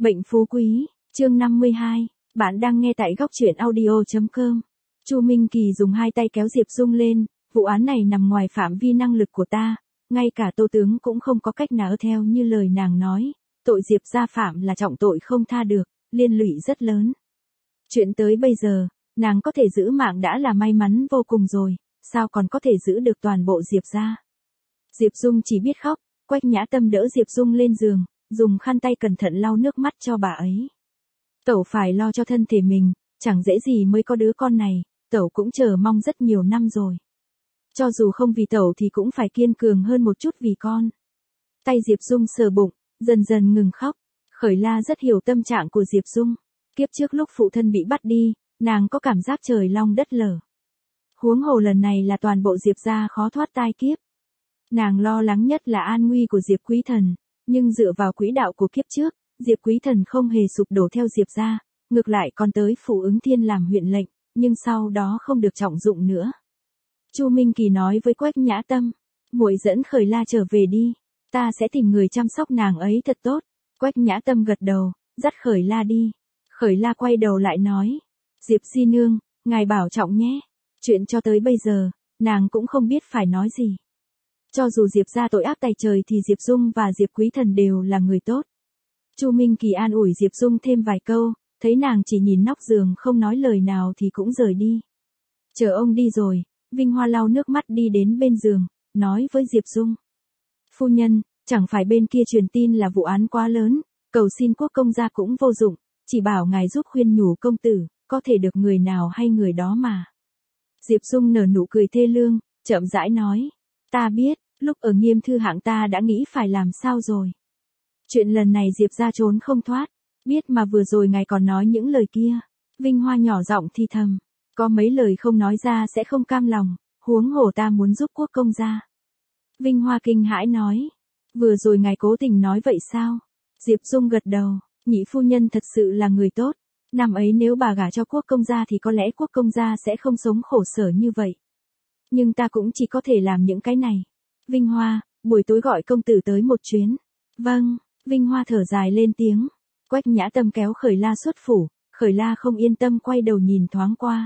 Bệnh phú quý, chương 52, bạn đang nghe tại góc truyện audio.com. Chu Minh Kỳ dùng hai tay kéo Diệp Dung lên, vụ án này nằm ngoài phạm vi năng lực của ta, ngay cả Tô tướng cũng không có cách nào theo như lời nàng nói, tội Diệp gia phạm là trọng tội không tha được, liên lụy rất lớn. Chuyện tới bây giờ, nàng có thể giữ mạng đã là may mắn vô cùng rồi, sao còn có thể giữ được toàn bộ Diệp gia. Diệp Dung chỉ biết khóc, Quách Nhã Tâm đỡ Diệp Dung lên giường, dùng khăn tay cẩn thận lau nước mắt cho bà ấy. Tẩu phải lo cho thân thể mình, chẳng dễ gì mới có đứa con này, tẩu cũng chờ mong rất nhiều năm rồi. Cho dù không vì tẩu thì cũng phải kiên cường hơn một chút vì con. Tay Diệp Dung sờ bụng, dần dần ngừng khóc. Khởi La rất hiểu tâm trạng của Diệp Dung. Kiếp trước lúc phụ thân bị bắt đi, nàng có cảm giác trời long đất lở. Huống hồ lần này là toàn bộ Diệp gia khó thoát tai kiếp. Nàng lo lắng nhất là an nguy của Diệp Quý Thần, nhưng dựa vào quỹ đạo của kiếp trước, Diệp Quý Thần không hề sụp đổ theo Diệp gia, ngược lại còn tới Phủ Ứng Thiên làm huyện lệnh, nhưng sau đó không được trọng dụng nữa. Chu Minh Kỳ nói với Quách Nhã Tâm, muội dẫn Khởi La trở về đi, ta sẽ tìm người chăm sóc nàng ấy thật tốt. Quách Nhã Tâm gật đầu, dắt Khởi La đi. Khởi La quay đầu lại nói, Diệp di nương, ngài bảo trọng nhé. Chuyện cho tới bây giờ, nàng cũng không biết phải nói gì. Cho dù Diệp gia tội ác tày trời thì Diệp Dung và Diệp Quý Thần đều là người tốt. Chu Minh Kỳ an ủi Diệp Dung thêm vài câu, thấy nàng chỉ nhìn nóc giường không nói lời nào thì cũng rời đi. Chờ ông đi rồi, Vinh Hoa lau nước mắt đi đến bên giường, nói với Diệp Dung. Phu nhân, chẳng phải bên kia truyền tin là vụ án quá lớn, cầu xin quốc công gia cũng vô dụng, chỉ bảo ngài giúp khuyên nhủ công tử, có thể được người nào hay người đó mà. Diệp Dung nở nụ cười thê lương, chậm rãi nói, ta biết, lúc ở Nghiêm Thư Hạng ta đã nghĩ phải làm sao rồi. Chuyện lần này Diệp gia trốn không thoát, biết mà vừa rồi ngài còn nói những lời kia. Vinh Hoa nhỏ giọng thì thầm, có mấy lời không nói ra sẽ không cam lòng, huống hồ ta muốn giúp quốc công gia. Vinh Hoa kinh hãi nói, vừa rồi ngài cố tình nói vậy sao? Diệp Dung gật đầu, nhị phu nhân thật sự là người tốt, năm ấy nếu bà gả cho quốc công gia thì có lẽ quốc công gia sẽ không sống khổ sở như vậy. Nhưng ta cũng chỉ có thể làm những cái này. Vinh Hoa, buổi tối gọi công tử tới một chuyến. Vâng, Vinh Hoa thở dài lên tiếng. Quách Nhã Tâm kéo Khởi La xuất phủ, Khởi La không yên tâm quay đầu nhìn thoáng qua.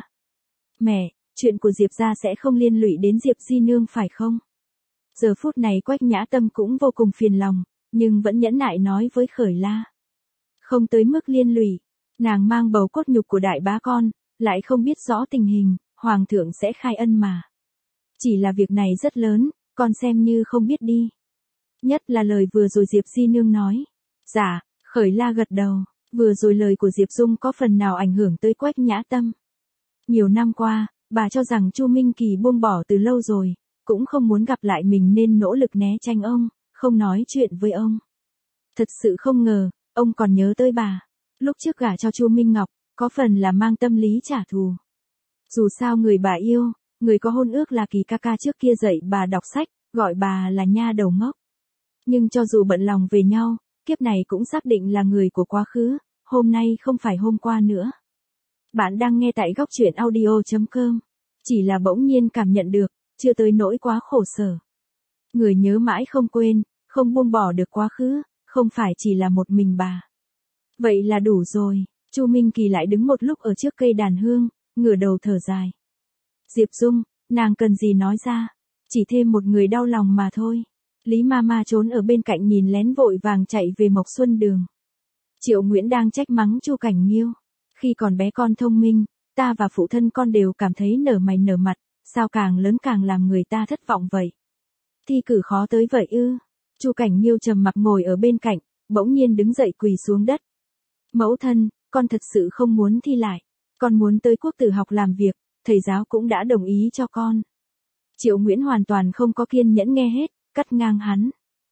Mẹ, chuyện của Diệp gia sẽ không liên lụy đến Diệp di nương phải không? Giờ phút này Quách Nhã Tâm cũng vô cùng phiền lòng, nhưng vẫn nhẫn nại nói với Khởi La. Không tới mức liên lụy, nàng mang bầu cốt nhục của đại bá con, lại không biết rõ tình hình, hoàng thượng sẽ khai ân mà. Chỉ là việc này rất lớn, con xem như không biết đi. Nhất là lời vừa rồi Diệp di nương nói. Dạ, Khởi La gật đầu, vừa rồi lời của Diệp Dung có phần nào ảnh hưởng tới Quách Nhã Tâm. Nhiều năm qua, bà cho rằng Chu Minh Kỳ buông bỏ từ lâu rồi, cũng không muốn gặp lại mình nên nỗ lực né tránh ông, không nói chuyện với ông. Thật sự không ngờ, ông còn nhớ tới bà. Lúc trước gả cho Chu Minh Ngọc, có phần là mang tâm lý trả thù. Dù sao người bà yêu, người có hôn ước là Kỳ ca ca trước kia dạy bà đọc sách, gọi bà là nha đầu ngốc. Nhưng cho dù bận lòng về nhau, kiếp này cũng xác định là người của quá khứ, hôm nay không phải hôm qua nữa. Bạn đang nghe tại góc truyện audio.com. Chỉ là bỗng nhiên cảm nhận được, chưa tới nỗi quá khổ sở. Người nhớ mãi không quên, không buông bỏ được quá khứ, không phải chỉ là một mình bà. Vậy là đủ rồi. Chu Minh Kỳ lại đứng một lúc ở trước cây đàn hương, ngửa đầu thở dài. Diệp Dung, nàng cần gì nói ra, chỉ thêm một người đau lòng mà thôi. Lý Mama trốn ở bên cạnh nhìn lén vội vàng chạy về Mộc Xuân Đường. Triệu Nguyễn đang trách mắng Chu Cảnh Nghiêu. Khi còn bé con thông minh, ta và phụ thân con đều cảm thấy nở mày nở mặt, sao càng lớn càng làm người ta thất vọng vậy? Thi cử khó tới vậy ư? Chu Cảnh Nghiêu trầm mặc ngồi ở bên cạnh, bỗng nhiên đứng dậy quỳ xuống đất. Mẫu thân, con thật sự không muốn thi lại, con muốn tới quốc tử học làm việc, thầy giáo cũng đã đồng ý cho con. Triệu Nguyễn hoàn toàn không có kiên nhẫn nghe hết, cắt ngang hắn.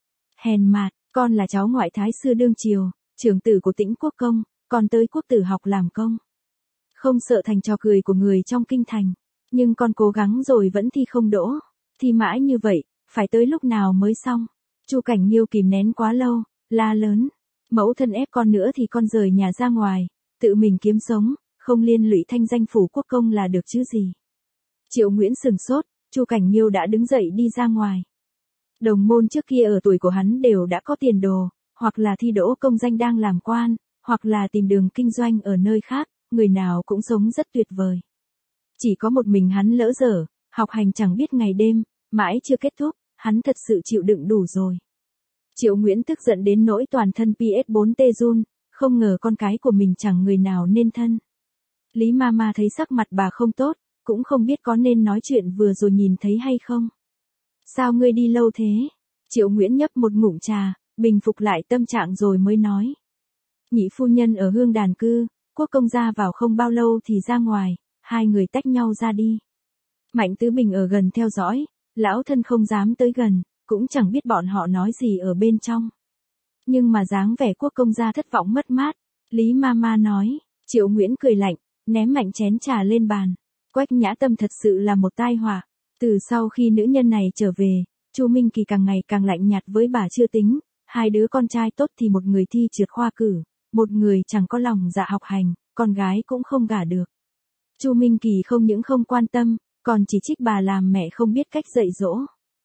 Hèn mạt, con là cháu ngoại thái sư đương triều, trưởng tử của Tĩnh Quốc công, con tới quốc tử học làm công. Không sợ thành trò cười của người trong kinh thành, nhưng con cố gắng rồi vẫn thi không đỗ, thi mãi như vậy, phải tới lúc nào mới xong? Chu Cảnh Nghiêu kìm nén quá lâu, la lớn, mẫu thân ép con nữa thì con rời nhà ra ngoài, tự mình kiếm sống, không liên lụy thanh danh phủ quốc công là được chứ gì. Triệu Nguyễn sừng sốt, Chu Cảnh Nghiêu đã đứng dậy đi ra ngoài. Đồng môn trước kia ở tuổi của hắn đều đã có tiền đồ, hoặc là thi đỗ công danh đang làm quan, hoặc là tìm đường kinh doanh ở nơi khác, người nào cũng sống rất tuyệt vời. Chỉ có một mình hắn lỡ dở, học hành chẳng biết ngày đêm, mãi chưa kết thúc, hắn thật sự chịu đựng đủ rồi. Triệu Nguyễn tức giận đến nỗi toàn thân PS4 run, không ngờ con cái của mình chẳng người nào nên thân. Lý Mama thấy sắc mặt bà không tốt, cũng không biết có nên nói chuyện vừa rồi nhìn thấy hay không. Sao ngươi đi lâu thế? Triệu Nguyễn nhấp một ngụm trà, bình phục lại tâm trạng rồi mới nói. Nhị phu nhân ở Hương Đàn cư, Quốc công gia vào không bao lâu thì ra ngoài, hai người tách nhau ra đi. Mạnh Tứ Bình ở gần theo dõi, lão thân không dám tới gần, cũng chẳng biết bọn họ nói gì ở bên trong. Nhưng mà dáng vẻ Quốc công gia thất vọng mất mát, Lý Mama nói. Triệu Nguyễn cười lạnh, ném mạnh chén trà lên bàn. Quách Nhã Tâm thật sự là một tai họa. Từ sau khi nữ nhân này trở về, Chu Minh Kỳ càng ngày càng lạnh nhạt với bà chưa tính, hai đứa con trai tốt thì một người thi trượt khoa cử, một người chẳng có lòng dạ học hành, con gái cũng không gả được. Chu Minh Kỳ không những không quan tâm, còn chỉ trích bà làm mẹ không biết cách dạy dỗ.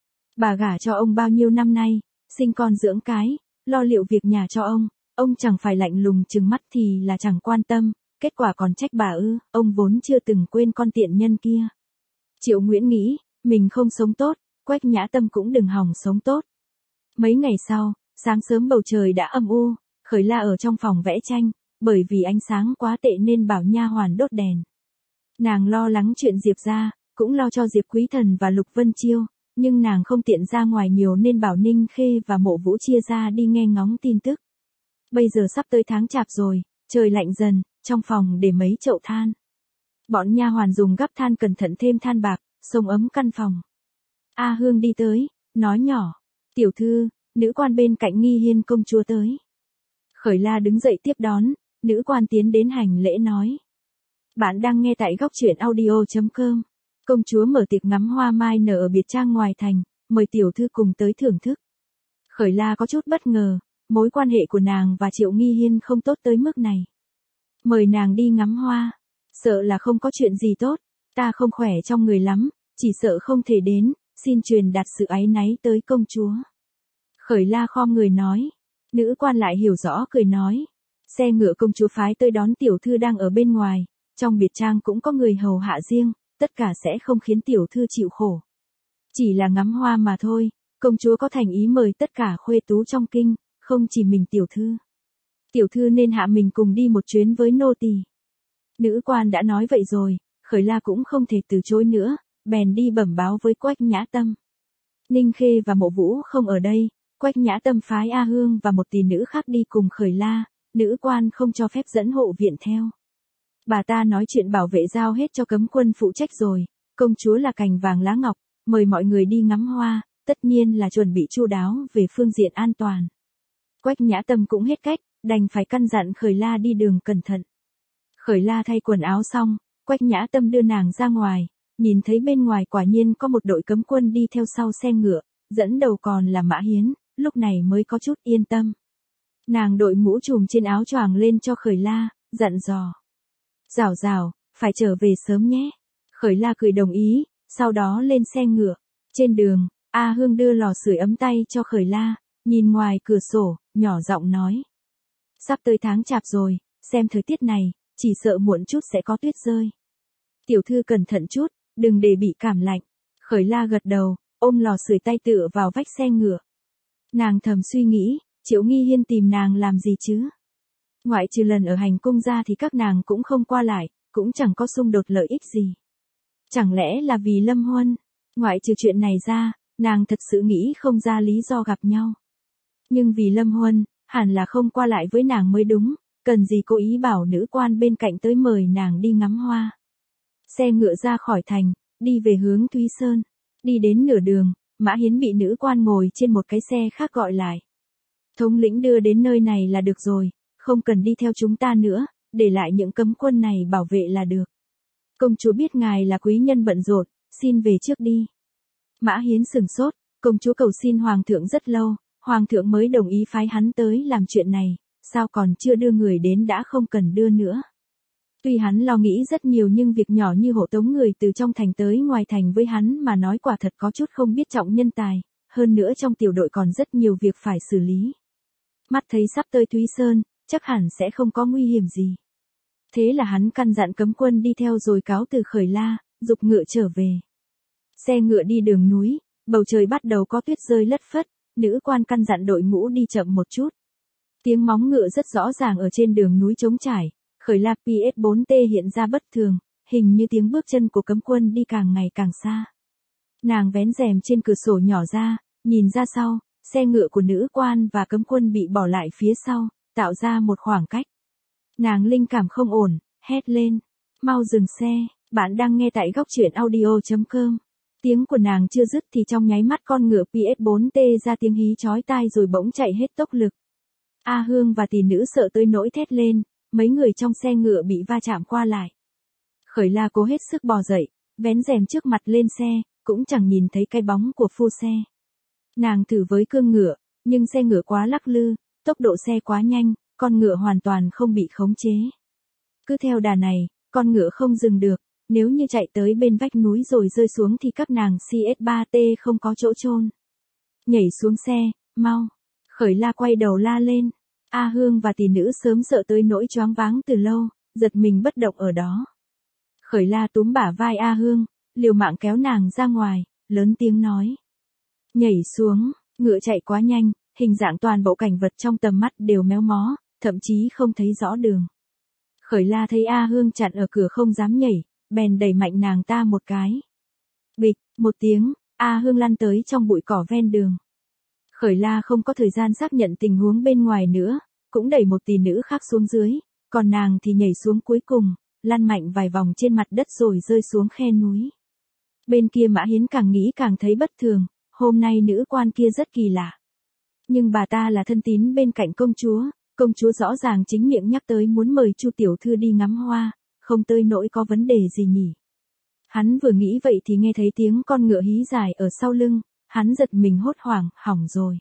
Bà gả cho ông bao nhiêu năm nay, sinh con dưỡng cái, lo liệu việc nhà cho ông chẳng phải lạnh lùng trừng mắt thì là chẳng quan tâm, kết quả còn trách bà ư, ông vốn chưa từng quên con tiện nhân kia. Triệu Nguyễn nghĩ, mình không sống tốt, Quách Nhã Tâm cũng đừng hòng sống tốt. Mấy ngày sau, sáng sớm bầu trời đã âm u, Khởi La ở trong phòng vẽ tranh, bởi vì ánh sáng quá tệ nên bảo nha hoàn đốt đèn. Nàng lo lắng chuyện Diệp ra, cũng lo cho Diệp Quý Thần và Lục Vân Chiêu, nhưng nàng không tiện ra ngoài nhiều nên bảo Ninh Khê và Mộ Vũ chia ra đi nghe ngóng tin tức. Bây giờ sắp tới tháng Chạp rồi, trời lạnh dần, trong phòng để mấy chậu than. Bọn nha hoàn dùng gắp than cẩn thận thêm than bạc, xông ấm căn phòng. A Hương đi tới, nói nhỏ, tiểu thư, nữ quan bên cạnh Nghi Hiên công chúa tới. Khởi La đứng dậy tiếp đón, nữ quan tiến đến hành lễ nói. Bạn đang nghe tại góc truyện audio.com. Công chúa mở tiệc ngắm hoa mai nở ở biệt trang ngoài thành, mời tiểu thư cùng tới thưởng thức. Khởi La có chút bất ngờ, mối quan hệ của nàng và Triệu Nghi Hiên không tốt tới mức này. Mời nàng đi ngắm hoa, sợ là không có chuyện gì tốt, ta không khỏe trong người lắm, chỉ sợ không thể đến, xin truyền đạt sự áy náy tới công chúa. Khởi La khom người nói, nữ quan lại hiểu rõ cười nói, xe ngựa công chúa phái tới đón tiểu thư đang ở bên ngoài, trong biệt trang cũng có người hầu hạ riêng, tất cả sẽ không khiến tiểu thư chịu khổ. Chỉ là ngắm hoa mà thôi, công chúa có thành ý mời tất cả khuê tú trong kinh, không chỉ mình tiểu thư. Tiểu thư nên hạ mình cùng đi một chuyến với nô tỳ. Nữ quan đã nói vậy rồi, Khởi La cũng không thể từ chối nữa, bèn đi bẩm báo với Quách Nhã Tâm. Ninh Khê và Mộ Vũ không ở đây, Quách Nhã Tâm phái A Hương và một tỷ nữ khác đi cùng Khởi La, nữ quan không cho phép dẫn hộ viện theo. Bà ta nói chuyện bảo vệ giao hết cho cấm quân phụ trách rồi, công chúa là cành vàng lá ngọc, mời mọi người đi ngắm hoa, tất nhiên là chuẩn bị chu đáo về phương diện an toàn. Quách Nhã Tâm cũng hết cách, đành phải căn dặn Khởi La đi đường cẩn thận. Khởi La thay quần áo xong, Quách Nhã Tâm đưa nàng ra ngoài, nhìn thấy bên ngoài quả nhiên có một đội cấm quân đi theo sau xe ngựa, dẫn đầu còn là Mã Hiến, lúc này mới có chút yên tâm. Nàng đội mũ trùm trên áo choàng lên cho Khởi La, dặn dò. Rảo rảo, phải trở về sớm nhé. Khởi La cười đồng ý, sau đó lên xe ngựa. Trên đường, A Hương đưa lò sưởi ấm tay cho Khởi La, nhìn ngoài cửa sổ, nhỏ giọng nói. Sắp tới tháng Chạp rồi, xem thời tiết này, chỉ sợ muộn chút sẽ có tuyết rơi. Tiểu thư cẩn thận chút, đừng để bị cảm lạnh. Khởi La gật đầu, ôm lò sưởi tay tựa vào vách xe ngựa. Nàng thầm suy nghĩ, Triệu Nghi Hiên tìm nàng làm gì chứ? Ngoại trừ lần ở hành cung ra thì các nàng cũng không qua lại, cũng chẳng có xung đột lợi ích gì. Chẳng lẽ là vì Lâm Huân? Ngoại trừ chuyện này ra, nàng thật sự nghĩ không ra lý do gặp nhau. Nhưng vì Lâm Huân, hẳn là không qua lại với nàng mới đúng, cần gì cố ý bảo nữ quan bên cạnh tới mời nàng đi ngắm hoa. Xe ngựa ra khỏi thành, đi về hướng Thúy Sơn. Đi đến nửa đường, Mã Hiến bị nữ quan ngồi trên một cái xe khác gọi lại. Thống lĩnh đưa đến nơi này là được rồi, không cần đi theo chúng ta nữa, để lại những cấm quân này bảo vệ là được. Công chúa biết ngài là quý nhân bận rộn, xin về trước đi. Mã Hiến sửng sốt, công chúa cầu xin hoàng thượng rất lâu, hoàng thượng mới đồng ý phái hắn tới làm chuyện này, sao còn chưa đưa người đến đã không cần đưa nữa. Tuy hắn lo nghĩ rất nhiều nhưng việc nhỏ như hộ tống người từ trong thành tới ngoài thành với hắn mà nói quả thật có chút không biết trọng nhân tài, hơn nữa trong tiểu đội còn rất nhiều việc phải xử lý. Mắt thấy sắp tới Thúy Sơn, chắc hẳn sẽ không có nguy hiểm gì. Thế là hắn căn dặn cấm quân đi theo rồi cáo từ Khởi La, giục ngựa trở về. Xe ngựa đi đường núi, bầu trời bắt đầu có tuyết rơi lất phất, nữ quan căn dặn đội ngũ đi chậm một chút. Tiếng móng ngựa rất rõ ràng ở trên đường núi trống trải, Khởi La PS4T hiện ra bất thường, hình như tiếng bước chân của cấm quân đi càng ngày càng xa. Nàng vén rèm trên cửa sổ nhỏ ra, nhìn ra sau, xe ngựa của nữ quan và cấm quân bị bỏ lại phía sau, tạo ra một khoảng cách. Nàng linh cảm không ổn, hét lên. Mau dừng xe, bạn đang nghe tại góc truyện audio.com. Tiếng của nàng chưa dứt thì trong nháy mắt con ngựa PS4T ra tiếng hí chói tai rồi bỗng chạy hết tốc lực. A Hương và tỷ nữ sợ tới nỗi thét lên, mấy người trong xe ngựa bị va chạm qua lại. Khởi La cố hết sức bò dậy, vén rèm trước mặt lên xe, cũng chẳng nhìn thấy cái bóng của phu xe. Nàng thử với cương ngựa, nhưng xe ngựa quá lắc lư, tốc độ xe quá nhanh, con ngựa hoàn toàn không bị khống chế. Cứ theo đà này, con ngựa không dừng được, nếu như chạy tới bên vách núi rồi rơi xuống thì các nàng CS3T không có chỗ chôn. Nhảy xuống xe, mau. Khởi La quay đầu la lên. A Hương và tỷ nữ sớm sợ tới nỗi choáng váng từ lâu, giật mình bất động ở đó. Khởi La túm bả vai A Hương, liều mạng kéo nàng ra ngoài, lớn tiếng nói. Nhảy xuống, ngựa chạy quá nhanh, hình dạng toàn bộ cảnh vật trong tầm mắt đều méo mó, thậm chí không thấy rõ đường. Khởi La thấy A Hương chặn ở cửa không dám nhảy, bèn đẩy mạnh nàng ta một cái. Bịch, một tiếng, A Hương lăn tới trong bụi cỏ ven đường. Khởi La không có thời gian xác nhận tình huống bên ngoài nữa, cũng đẩy một tỷ nữ khác xuống dưới, còn nàng thì nhảy xuống cuối cùng, lăn mạnh vài vòng trên mặt đất rồi rơi xuống khe núi. Bên kia Mã Hiến càng nghĩ càng thấy bất thường, hôm nay nữ quan kia rất kỳ lạ. Nhưng bà ta là thân tín bên cạnh công chúa rõ ràng chính miệng nhắc tới muốn mời Chu tiểu thư đi ngắm hoa, không tới nỗi có vấn đề gì nhỉ. Hắn vừa nghĩ vậy thì nghe thấy tiếng con ngựa hí dài ở sau lưng, hắn giật mình hốt hoảng, hỏng rồi.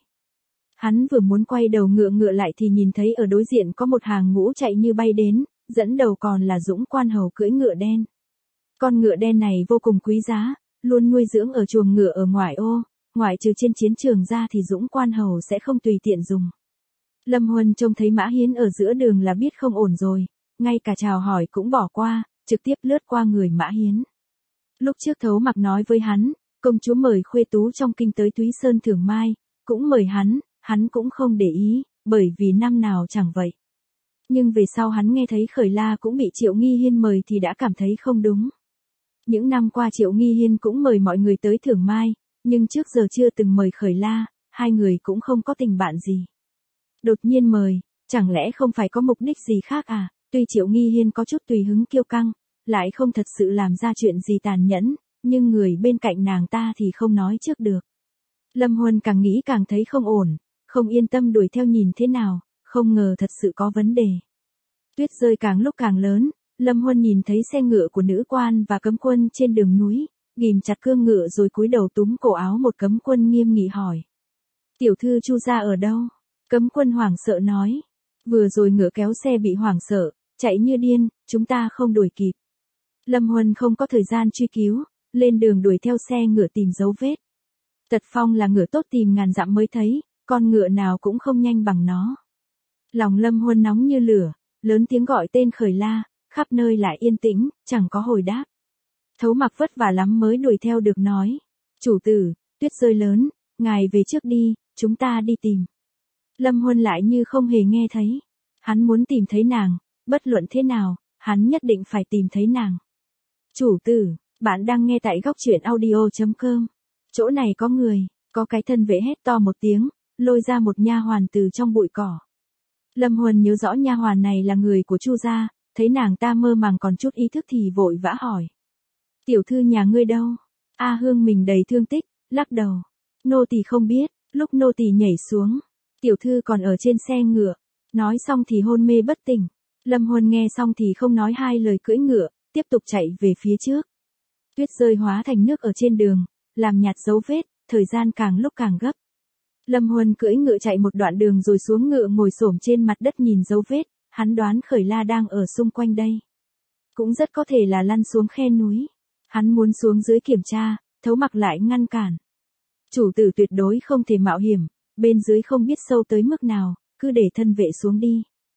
Hắn vừa muốn quay đầu ngựa lại thì nhìn thấy ở đối diện có một hàng ngũ chạy như bay đến, dẫn đầu còn là Dũng quan hầu cưỡi ngựa đen. Con ngựa đen này vô cùng quý giá, luôn nuôi dưỡng ở chuồng ngựa ở ngoại ô, ngoại trừ trên chiến trường ra thì Dũng quan hầu sẽ không tùy tiện dùng. Lâm Huân trông thấy Mã Hiến ở giữa đường là biết không ổn rồi, ngay cả chào hỏi cũng bỏ qua, trực tiếp lướt qua người Mã Hiến. Lúc trước Thấu Mặc nói với hắn, công chúa mời khuê tú trong kinh tới Túy Sơn thưởng mai, cũng mời hắn cũng không để ý, bởi vì năm nào chẳng vậy. Nhưng về sau hắn nghe thấy Khởi La cũng bị Triệu Nghi Hiên mời thì đã cảm thấy không đúng. Những năm qua Triệu Nghi Hiên cũng mời mọi người tới thưởng mai, nhưng trước giờ chưa từng mời Khởi La, hai người cũng không có tình bạn gì. Đột nhiên mời, chẳng lẽ không phải có mục đích gì khác à? Tuy Triệu Nghi Hiên có chút tùy hứng kiêu căng, lại không thật sự làm ra chuyện gì tàn nhẫn, nhưng người bên cạnh nàng ta thì không nói trước được. Lâm Huân càng nghĩ càng thấy không ổn, không yên tâm đuổi theo nhìn thế nào, không ngờ thật sự có vấn đề. Tuyết rơi càng lúc càng lớn, Lâm Huân nhìn thấy xe ngựa của nữ quan và cấm quân trên đường núi, ghim chặt cương ngựa rồi cúi đầu túm cổ áo một cấm quân nghiêm nghị hỏi. Tiểu thư Chu gia ở đâu? Cấm quân hoảng sợ nói. Vừa rồi ngựa kéo xe bị hoảng sợ, chạy như điên, chúng ta không đuổi kịp. Lâm Huân không có thời gian truy cứu, lên đường đuổi theo xe ngựa tìm dấu vết. Tật phong là ngựa tốt tìm ngàn dặm mới thấy, con ngựa nào cũng không nhanh bằng nó. Lòng Lâm Huân nóng như lửa, lớn tiếng gọi tên Khởi La, khắp nơi lại yên tĩnh, chẳng có hồi đáp. Thấu Mặc vất vả lắm mới đuổi theo được nói. Chủ tử, tuyết rơi lớn, ngài về trước đi, chúng ta đi tìm. Lâm Huân lại như không hề nghe thấy. Hắn muốn tìm thấy nàng, bất luận thế nào, hắn nhất định phải tìm thấy nàng. Chủ tử, bạn đang nghe tại góc truyện audio.com. Chỗ này có người, có cái thân vệ hét to một tiếng, lôi ra một nha hoàn từ trong bụi cỏ. Lâm Huân nhớ rõ nha hoàn này là người của Chu gia, thấy nàng ta mơ màng còn chút ý thức thì vội vã hỏi. Tiểu thư nhà ngươi đâu? A Hương mình đầy thương tích, lắc đầu. Nô tỳ không biết, lúc nô tỳ nhảy xuống, tiểu thư còn ở trên xe ngựa. Nói xong thì hôn mê bất tỉnh. Lâm Huân nghe xong thì không nói hai lời cưỡi ngựa, tiếp tục chạy về phía trước. Tuyết rơi hóa thành nước ở trên đường, làm nhạt dấu vết, thời gian càng lúc càng gấp. Lâm Huân cưỡi ngựa chạy một đoạn đường rồi xuống ngựa ngồi xổm trên mặt đất nhìn dấu vết, hắn đoán Khởi La đang ở xung quanh đây. Cũng rất có thể là lăn xuống khe núi. Hắn muốn xuống dưới kiểm tra, Thấu Mặc lại ngăn cản. Chủ tử tuyệt đối không thể mạo hiểm, bên dưới không biết sâu tới mức nào, cứ để thân vệ xuống đi.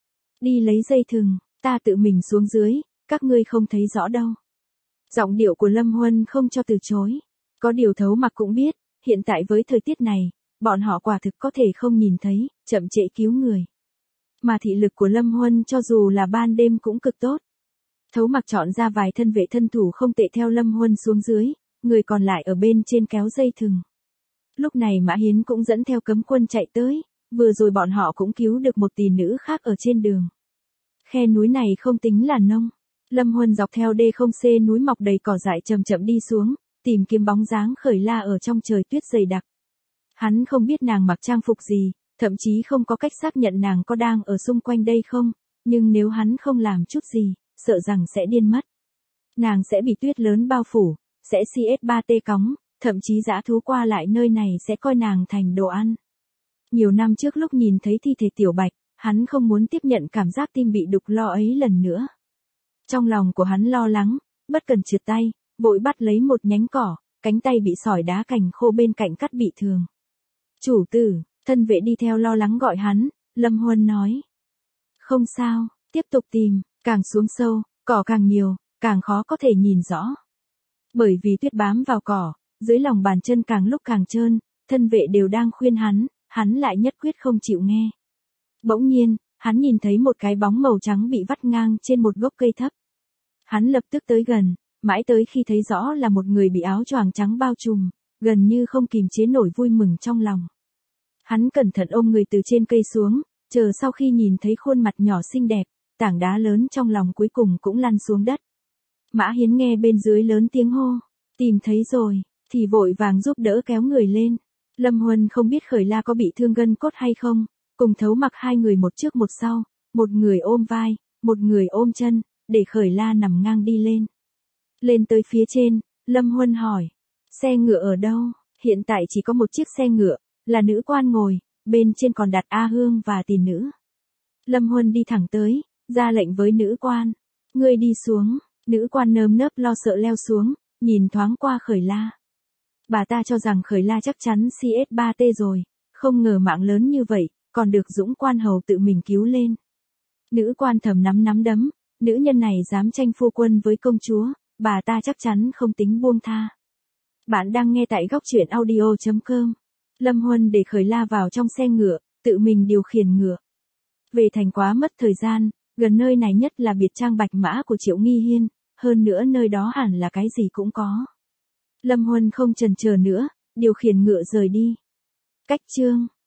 Đi lấy dây thừng, ta tự mình xuống dưới, các ngươi không thấy rõ đâu. Giọng điệu của Lâm Huân không cho từ chối. Có điều Thấu Mặc cũng biết, hiện tại với thời tiết này, bọn họ quả thực có thể không nhìn thấy, chậm trễ cứu người. Mà thị lực của Lâm Huân cho dù là ban đêm cũng cực tốt. Thấu Mặc chọn ra vài thân vệ thân thủ không tệ theo Lâm Huân xuống dưới, người còn lại ở bên trên kéo dây thừng. Lúc này Mã Hiến cũng dẫn theo cấm quân chạy tới, vừa rồi bọn họ cũng cứu được một tỷ nữ khác ở trên đường. Khe núi này không tính là nông. Lâm Huân dọc theo D0C núi mọc đầy cỏ dại chậm chậm đi xuống, tìm kiếm bóng dáng Khởi La ở trong trời tuyết dày đặc. Hắn không biết nàng mặc trang phục gì, thậm chí không có cách xác nhận nàng có đang ở xung quanh đây không, nhưng nếu hắn không làm chút gì, sợ rằng sẽ điên mất. Nàng sẽ bị tuyết lớn bao phủ, sẽ CS3T cóng, thậm chí dã thú qua lại nơi này sẽ coi nàng thành đồ ăn. Nhiều năm trước lúc nhìn thấy thi thể Tiểu Bạch, hắn không muốn tiếp nhận cảm giác tim bị đục lo ấy lần nữa. Trong lòng của hắn lo lắng, bất cần trượt tay, vội bắt lấy một nhánh cỏ, cánh tay bị sỏi đá cành khô bên cạnh cắt bị thương. Chủ tử, thân vệ đi theo lo lắng gọi hắn, Lâm Huân nói. Không sao, tiếp tục tìm, càng xuống sâu, cỏ càng nhiều, càng khó có thể nhìn rõ. Bởi vì tuyết bám vào cỏ, dưới lòng bàn chân càng lúc càng trơn, thân vệ đều đang khuyên hắn lại nhất quyết không chịu nghe. Bỗng nhiên, hắn nhìn thấy một cái bóng màu trắng bị vắt ngang trên một gốc cây thấp. Hắn lập tức tới gần, mãi tới khi thấy rõ là một người bị áo choàng trắng bao trùm, gần như không kìm chế nổi vui mừng trong lòng. Hắn cẩn thận ôm người từ trên cây xuống, chờ sau khi nhìn thấy khuôn mặt nhỏ xinh đẹp, tảng đá lớn trong lòng cuối cùng cũng lăn xuống đất. Mã Hiến nghe bên dưới lớn tiếng hô, tìm thấy rồi, thì vội vàng giúp đỡ kéo người lên. Lâm Huân không biết Khởi La có bị thương gân cốt hay không, cùng Thấu Mặc hai người một trước một sau, một người ôm vai, một người ôm chân, để Khởi La nằm ngang đi lên. Lên tới phía trên, Lâm Huân hỏi, xe ngựa ở đâu? Hiện tại chỉ có một chiếc xe ngựa, là nữ quan ngồi, bên trên còn đặt A Hương và tỷ nữ. Lâm Huân đi thẳng tới, ra lệnh với nữ quan, ngươi đi xuống. Nữ quan nơm nớp lo sợ leo xuống, nhìn thoáng qua Khởi La. Bà ta cho rằng Khởi La chắc chắn CS3T rồi, không ngờ mạng lớn như vậy, còn được Dũng quan hầu tự mình cứu lên. Nữ quan thầm nắm đấm, nữ nhân này dám tranh phu quân với công chúa, bà ta chắc chắn không tính buông tha. Bạn đang nghe tại góc truyện audio.com. Lâm Huân để Khởi La vào trong xe ngựa, tự mình điều khiển ngựa. Về thành quá mất thời gian, gần nơi này nhất là biệt trang Bạch Mã của Triệu Nghi Hiên, hơn nữa nơi đó hẳn là cái gì cũng có. Lâm Huân không chần chờ nữa, điều khiển ngựa rời đi. Cách chương